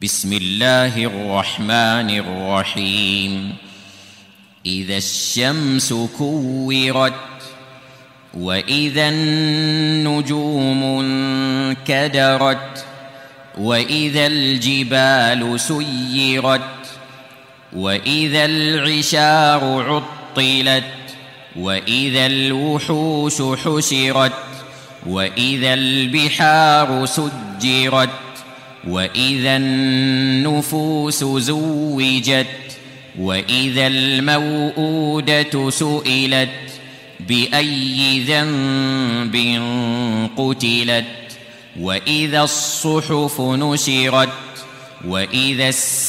بسم الله الرحمن الرحيم. إذا الشمس كورت وإذا النجوم انكدرت وإذا الجبال سيرت وإذا العشار عطلت وإذا الوحوش حشرت وإذا البحار سجرت وإذا النفوس زوجت وإذا الموءودة سئلت بأي ذنب قتلت وإذا الصحف نشرت وإذا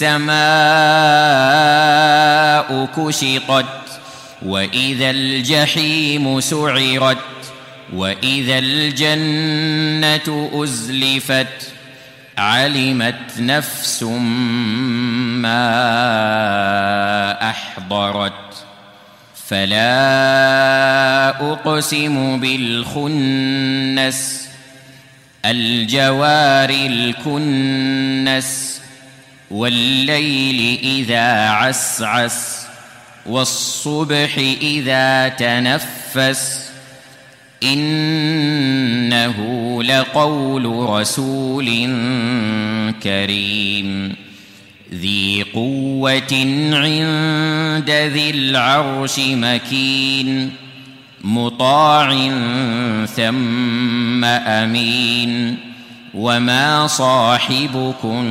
السماء كشطت وإذا الجحيم سعرت وإذا الجنة أزلفت علمت نفس ما أحضرت. فلا أقسم بالخنس الجوار الكنس والليل إذا عسعس والصبح إذا تنفس إنه لقول رسول كريم ذي قوة عند ذي العرش مكين مطاع ثم أمين وما صاحبكم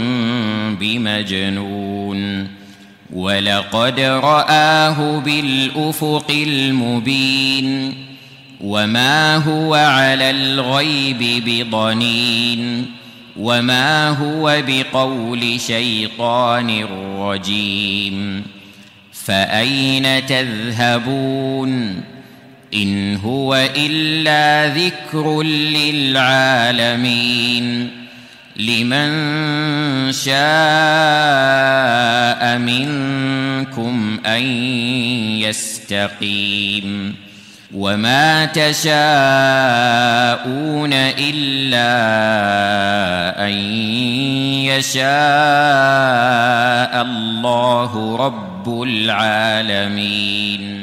بمجنون ولقد رآه بالأفق المبين وما هو على الغيب بضنين وما هو بقول شيطان رجيم. فأين تذهبون إن هو إلا ذكر للعالمين لمن شاء منكم أن يستقيم وما تشاءون إلا أن يشاء الله رب العالمين.